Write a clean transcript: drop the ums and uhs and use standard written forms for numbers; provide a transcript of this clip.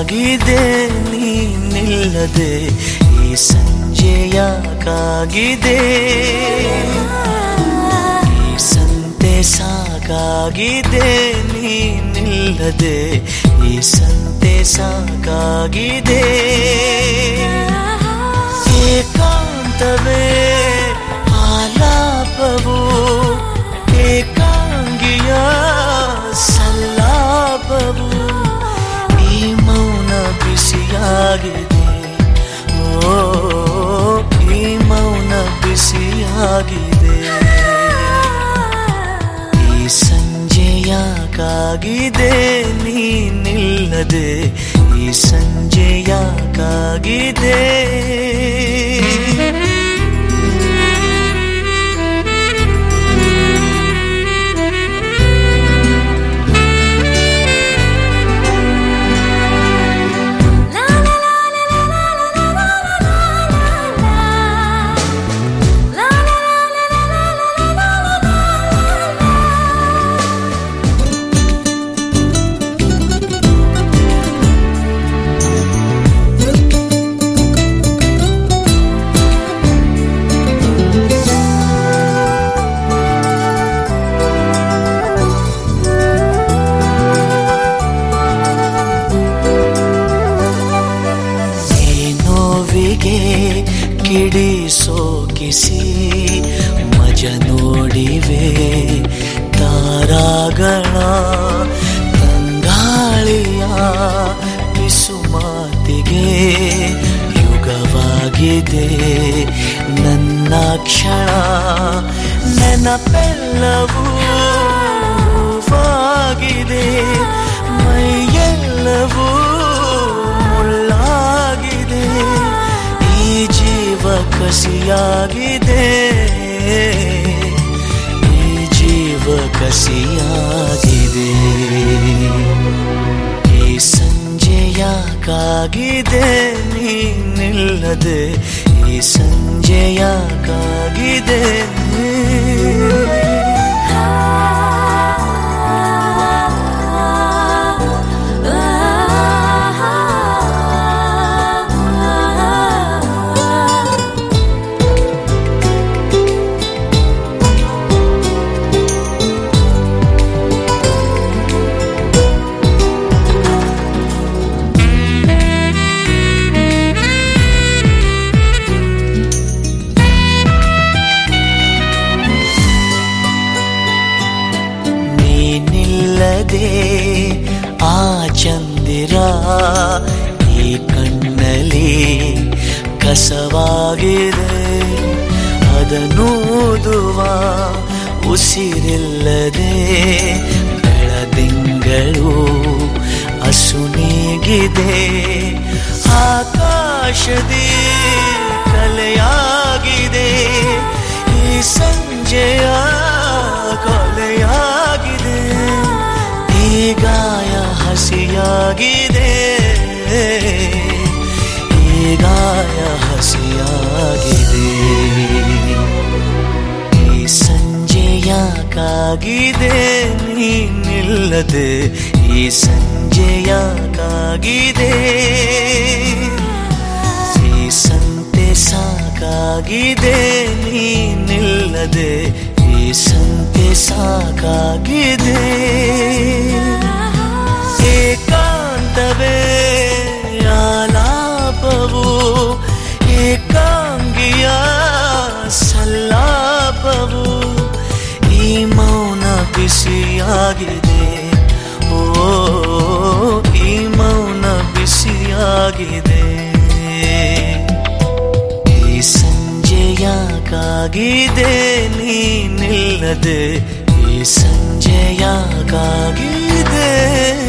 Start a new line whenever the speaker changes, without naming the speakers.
ಕಾಗಿದೆ ನೀನಿಲ್ಲದೆ ಈ ಸಂಜೆಯ ಕಾಗಿದೆ ಈ ಸಂತೆ ಸಾಕಾಗಿದೆ ನೀನಿಲ್ಲದೆ ಈ ಸಂತೆ ಸಾಕಾಗಿದೆ ಏಕಾಂತವೇ ಆಲಾಪವು ಏಕಾಂಗಿಯ ಸಲ್ಲಾಪವು ಈ ಮೌನ ಬಿಸಿಯಾಗಿದೆ ಓ ಈ ಮೌನ ಬಿಸಿಯಾಗಿದೆ ಈ ಸಂಜೆಯ ಕಾಗಿದೆ ನೀನಿಲ್ಲದೆ ಈ ಸಂಜೆಯ ಕಾಗಿದೆ ಕಿಡಿ ಸೋಕಿಸಿ ಮಜ ನೋಡಿವೆ ತಾರಾಗಳ ತಂಗಾಳಿಯ ಪಿಸು ಮಾತಿಗೆ ಯುಗವಾಗಿದೆ ನನ್ನ ಕ್ಷಣ ನೆನಪೆಲ್ಲವೂ ಹೂವಾಗಿದೆ ಮೈಯೆಲ್ಲವೂ ಮುಳ್ಳಾಗಿದೆ ಈ ಜೀವ ಕಸಿಯಾಗಿದೆ ಈ ಜೀವ ಕಸಿಯಾಗಿದೆ ಈ ಸಂಜೆಯ ಕಾಗಿದೆ ನೀನಿಲ್ಲದೆ ಈ ಸಂಜೆಯ ಕಾಗಿದೆ ಆ ಚಂದಿರ ಈ ಕಣ್ಣಲ್ಲಿ ಕಸವಾಗಿದೆ ಅದನ್ನೂದುವ ಉಸಿರಿಲ್ಲದೆ ಬೆಳದಿಂಗಳು ಅಸುನೀಗಿದೆ ಆಕಾಶದಿ ಕಲೆಯಾಗಿದೆ ಈ ಸಂಜೆಯ ಕೊಲೆಯಾಗಿದೆ ಈ ಗಾಯ ಹಸಿಯಾಗಿದೆ ಈ ಗಾಯ ಹಸಿಯಾಗಿದೆ ಈ ಸಂಜೆಯ ಕಾಗಿದೆ ನೀನಿಲ್ಲದೆ ಈ ಸಂಜೆಯ ಕಾಗಿದೆ ಈ ಸಂತೆ ಸಾಕಾಗಿದೆ ನೀನಿಲ್ಲದೆ ಈ ಸಂತೆ ಸಾಕಾಗಿದೆ ಏಕಾಂತವೇ ಆಲಾಪವು ಏಕಾಂಗಿಯ ಸಲ್ಲಾಪವು ಈ ಮೌನ ಬಿಸಿಯಾಗಿದೆ ಓ ಈ ಮೌನ ಬಿಸಿಯಾಗಿದೆ ಈ ಸಂಜೆಯ ಕಾಗಿದೆ ನೀನಿಲ್ಲದೆ ಈ ಸಂಜೆಯ ಕಾಗಿದೆ